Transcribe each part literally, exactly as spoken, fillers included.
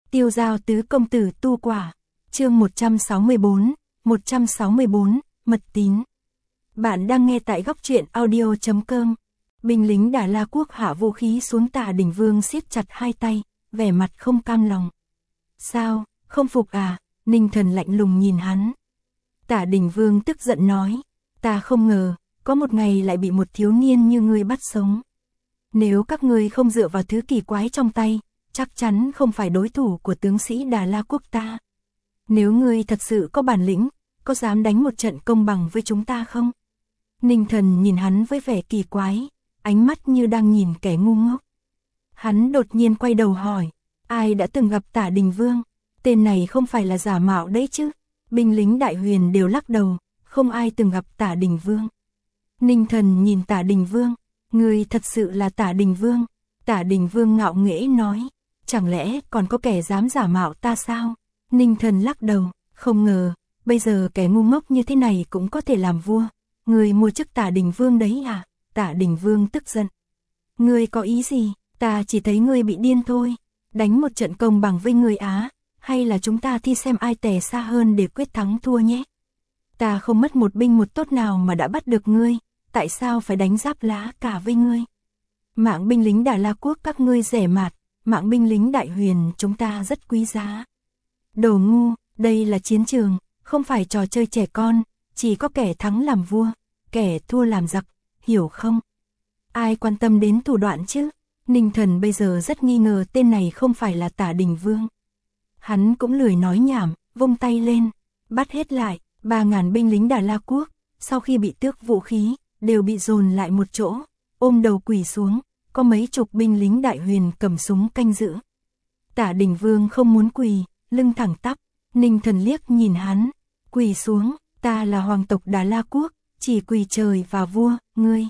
Tiêu giao tứ công tử tu quả. Chương một trăm sáu mươi bốn, một trăm sáu mươi bốn, mật tín. Bạn đang nghe tại góc truyện audio chấm com. Binh lính Đà La quốc hạ vũ khí xuống, Tả Đỉnh Vương siết chặt hai tay, vẻ mặt không cam lòng. Sao, không phục à? Ninh Thần lạnh lùng nhìn hắn. Tả Đỉnh Vương tức giận nói, ta không ngờ, có một ngày lại bị một thiếu niên như ngươi bắt sống. Nếu các ngươi không dựa vào thứ kỳ quái trong tay, chắc chắn không phải đối thủ của tướng sĩ Đà La quốc ta. Nếu ngươi thật sự có bản lĩnh, có dám đánh một trận công bằng với chúng ta không? Ninh Thần nhìn hắn với vẻ kỳ quái, ánh mắt như đang nhìn kẻ ngu ngốc. Hắn đột nhiên quay đầu hỏi, ai đã từng gặp Tả Đỉnh Vương? Tên này không phải là giả mạo đấy chứ? Binh lính Đại Huyền đều lắc đầu, không ai từng gặp Tả Đỉnh Vương. Ninh Thần nhìn Tả Đỉnh Vương, ngươi thật sự là Tả Đỉnh Vương? Tả Đỉnh Vương ngạo nghễ nói, chẳng lẽ còn có kẻ dám giả mạo ta sao? Ninh Thần lắc đầu, không ngờ, bây giờ kẻ ngu ngốc như thế này cũng có thể làm vua. Ngươi mua chức Tả Đỉnh Vương đấy à? Tả Đỉnh Vương tức giận. Ngươi có ý gì? Ta chỉ thấy ngươi bị điên thôi. Đánh một trận công bằng với ngươi á, hay là chúng ta thi xem ai tè xa hơn để quyết thắng thua nhé? Ta không mất một binh một tốt nào mà đã bắt được ngươi, tại sao phải đánh giáp lá cả với ngươi? Mạng binh lính Đà La quốc các ngươi rẻ mạt, mạng binh lính Đại Huyền chúng ta rất quý giá. Đồ ngu, đây là chiến trường, không phải trò chơi trẻ con, chỉ có kẻ thắng làm vua, kẻ thua làm giặc, hiểu không? Ai quan tâm đến thủ đoạn chứ? Ninh Thần bây giờ rất nghi ngờ tên này không phải là Tả Đỉnh Vương. Hắn cũng lười nói nhảm, vung tay lên, bắt hết lại, ba ngàn binh lính Đà La quốc, sau khi bị tước vũ khí, đều bị dồn lại một chỗ, ôm đầu quỳ xuống, có mấy chục binh lính Đại Huyền cầm súng canh giữ. Tả Đỉnh Vương không muốn quỳ, lưng thẳng tắp, Ninh Thần liếc nhìn hắn, quỳ xuống, ta là hoàng tộc Đà La quốc, chỉ quỳ trời và vua, ngươi.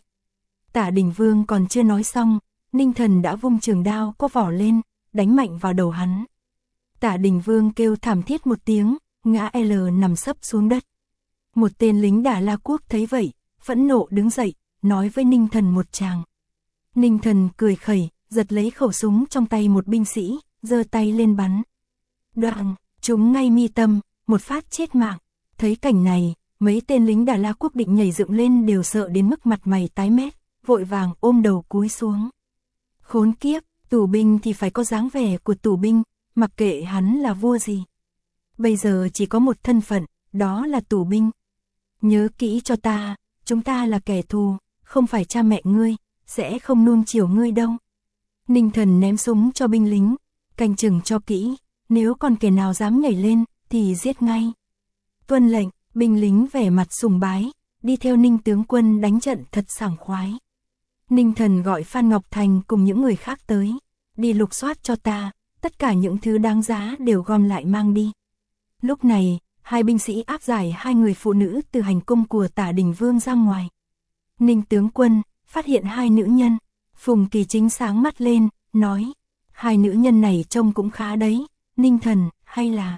Tả Đỉnh Vương còn chưa nói xong, Ninh Thần đã vung trường đao có vỏ lên, đánh mạnh vào đầu hắn. Tả Đỉnh Vương kêu thảm thiết một tiếng, ngã L nằm sấp xuống đất. Một tên lính Đà La quốc thấy vậy, phẫn nộ đứng dậy, nói với Ninh Thần một tràng. Ninh Thần cười khẩy, giật lấy khẩu súng trong tay một binh sĩ, giơ tay lên bắn. Đoàng, trúng ngay mi tâm, một phát chết mạng. Thấy cảnh này, mấy tên lính Đà La quốc định nhảy dựng lên đều sợ đến mức mặt mày tái mét, vội vàng ôm đầu cúi xuống. Khốn kiếp, tù binh thì phải có dáng vẻ của tù binh, mặc kệ hắn là vua gì. Bây giờ chỉ có một thân phận, đó là tù binh. Nhớ kỹ cho ta, chúng ta là kẻ thù, không phải cha mẹ ngươi, sẽ không nuông chiều ngươi đâu. Ninh Thần ném súng cho binh lính, canh chừng cho kỹ, nếu còn kẻ nào dám nhảy lên, thì giết ngay. Tuân lệnh, binh lính vẻ mặt sùng bái, đi theo Ninh tướng quân đánh trận thật sảng khoái. Ninh Thần gọi Phan Ngọc Thành cùng những người khác tới, đi lục soát cho ta, tất cả những thứ đáng giá đều gom lại mang đi. Lúc này, hai binh sĩ áp giải hai người phụ nữ từ hành cung của Tả Đỉnh Vương ra ngoài. Ninh tướng quân phát hiện hai nữ nhân, Phùng Kỳ Chính sáng mắt lên, nói, hai nữ nhân này trông cũng khá đấy, Ninh Thần, hay là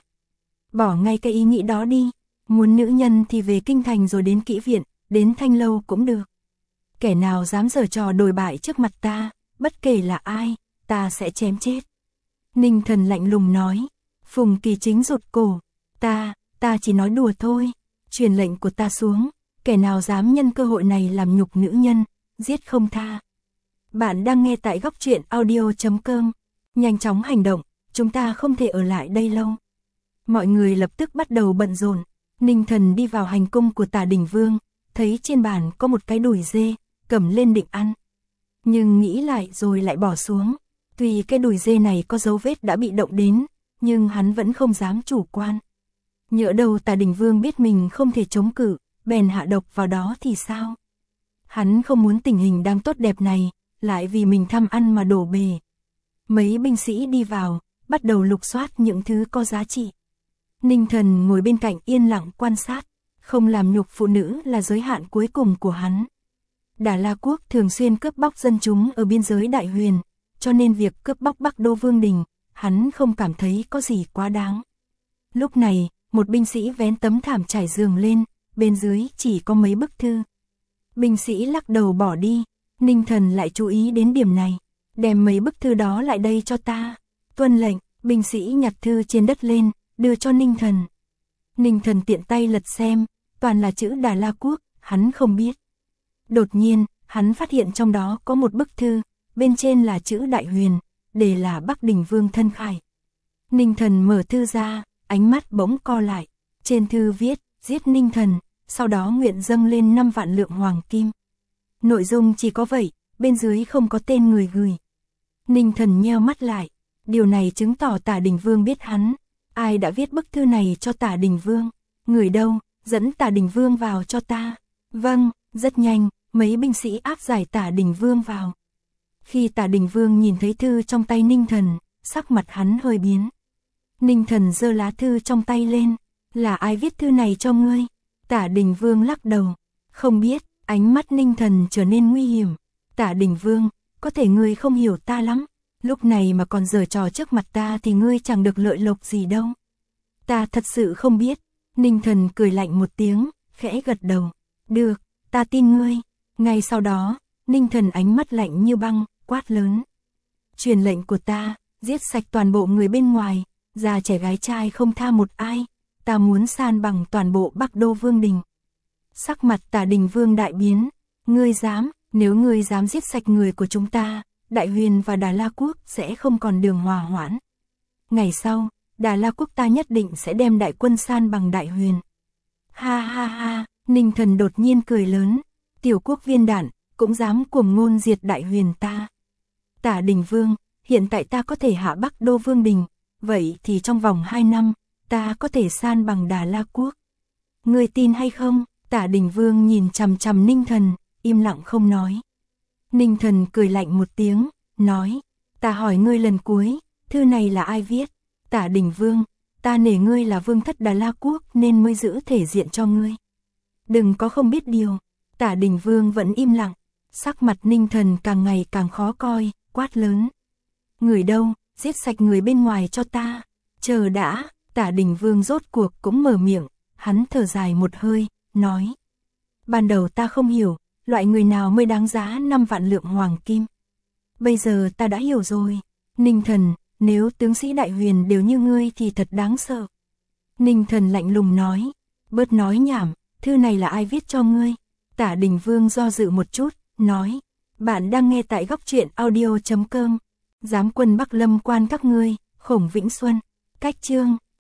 bỏ ngay cái ý nghĩ đó đi, muốn nữ nhân thì về kinh thành rồi đến Kỹ viện, đến Thanh Lâu cũng được. Kẻ nào dám giở trò đồi bại trước mặt ta, bất kể là ai, ta sẽ chém chết. Ninh Thần lạnh lùng nói. Phùng Kỳ Chính rụt cổ, ta, ta chỉ nói đùa thôi, truyền lệnh của ta xuống, kẻ nào dám nhân cơ hội này làm nhục nữ nhân, giết không tha. Bạn đang nghe tại góc truyện audio chấm com, nhanh chóng hành động, chúng ta không thể ở lại đây lâu. Mọi người lập tức bắt đầu bận rộn. Ninh Thần đi vào hành cung của Tả Đỉnh Vương, thấy trên bàn có một cái đùi dê, cầm lên định ăn. Nhưng nghĩ lại rồi lại bỏ xuống, tuy cái đùi dê này có dấu vết đã bị động đến, nhưng hắn vẫn không dám chủ quan. Nhỡ đâu Tả Đỉnh Vương biết mình không thể chống cự, bèn hạ độc vào đó thì sao? Hắn không muốn tình hình đang tốt đẹp này, lại vì mình tham ăn mà đổ bể. Mấy binh sĩ đi vào, bắt đầu lục soát những thứ có giá trị. Ninh Thần ngồi bên cạnh yên lặng quan sát, không làm nhục phụ nữ là giới hạn cuối cùng của hắn. Đà La quốc thường xuyên cướp bóc dân chúng ở biên giới Đại Huyền, cho nên việc cướp bóc Bắc Đô Vương Đình, hắn không cảm thấy có gì quá đáng. Lúc này, một binh sĩ vén tấm thảm trải giường lên, bên dưới chỉ có mấy bức thư. Binh sĩ lắc đầu bỏ đi, Ninh Thần lại chú ý đến điểm này, đem mấy bức thư đó lại đây cho ta. Tuân lệnh, Binh sĩ nhặt thư trên đất lên, đưa cho Ninh Thần. Ninh Thần tiện tay lật xem, toàn là chữ Đà La Quốc, hắn không biết. Đột nhiên, hắn phát hiện trong đó có một bức thư, bên trên là chữ Đại Huyền, để là Bắc Đình Vương thân khải. Ninh Thần mở thư ra, ánh mắt bỗng co lại, trên thư viết, giết Ninh Thần, sau đó nguyện dâng lên năm vạn lượng hoàng kim. Nội dung chỉ có vậy, bên dưới không có tên người gửi. Ninh Thần nheo mắt lại, điều này chứng tỏ Tả Đình Vương biết hắn. Ai đã viết bức thư này cho Tả Đình Vương? Người đâu? Dẫn Tả Đình Vương vào cho ta. Vâng, rất nhanh, mấy binh sĩ áp giải Tả Đình Vương vào. Khi Tả Đình Vương nhìn thấy thư trong tay Ninh Thần, sắc mặt hắn hơi biến. Ninh Thần giơ lá thư trong tay lên, là ai viết thư này cho ngươi? Tả Đình Vương lắc đầu, không biết. Ánh mắt Ninh Thần trở nên nguy hiểm. Tả Đình Vương, có thể ngươi không hiểu ta lắm. Lúc này mà còn giở trò trước mặt ta thì ngươi chẳng được lợi lộc gì đâu. Ta thật sự không biết. Ninh Thần cười lạnh một tiếng, khẽ gật đầu. Được, ta tin ngươi. Ngay sau đó, Ninh Thần ánh mắt lạnh như băng, quát lớn. Truyền lệnh của ta, giết sạch toàn bộ người bên ngoài, già trẻ gái trai không tha một ai. Ta muốn san bằng toàn bộ Bắc Đô Vương Đình. Sắc mặt Tả Đình Vương đại biến. Ngươi dám, nếu ngươi dám giết sạch người của chúng ta, Đại Huyền và Đà La Quốc sẽ không còn đường hòa hoãn. Ngày sau, Đà La Quốc ta nhất định sẽ đem đại quân san bằng Đại Huyền. Ha ha ha, Ninh Thần đột nhiên cười lớn. Tiểu quốc viên đản, cũng dám cuồng ngôn diệt Đại Huyền ta. Tả Đình Vương, hiện tại ta có thể hạ Bắc Đô Vương Đình, vậy thì trong vòng hai năm, ta có thể san bằng Đà La Quốc. Ngươi tin hay không? Tả Đình Vương nhìn chằm chằm Ninh Thần, im lặng không nói. Ninh Thần cười lạnh một tiếng, nói, ta hỏi ngươi lần cuối, thư này là ai viết? Tả Đình Vương, ta nể ngươi là vương thất Đà La Quốc nên mới giữ thể diện cho ngươi. Đừng có không biết điều. Tả Đình Vương vẫn im lặng, sắc mặt Ninh Thần càng ngày càng khó coi, quát lớn. Người đâu, giết sạch người bên ngoài cho ta. Chờ đã, Tả Đình Vương rốt cuộc cũng mở miệng, hắn thở dài một hơi, nói. Ban đầu ta không hiểu, loại người nào mới đáng giá năm vạn lượng hoàng kim. Bây giờ ta đã hiểu rồi. Ninh Thần, nếu tướng sĩ Đại Huyền đều như ngươi thì thật đáng sợ. Ninh Thần lạnh lùng nói, bớt nói nhảm, thư này là ai viết cho ngươi? Tả Đình Vương do dự một chút, nói, bạn đang nghe tại góc truyện audio chấm com. Giám quân Bắc Lâm quan các ngươi, Khổng Vĩnh Xuân, cách chương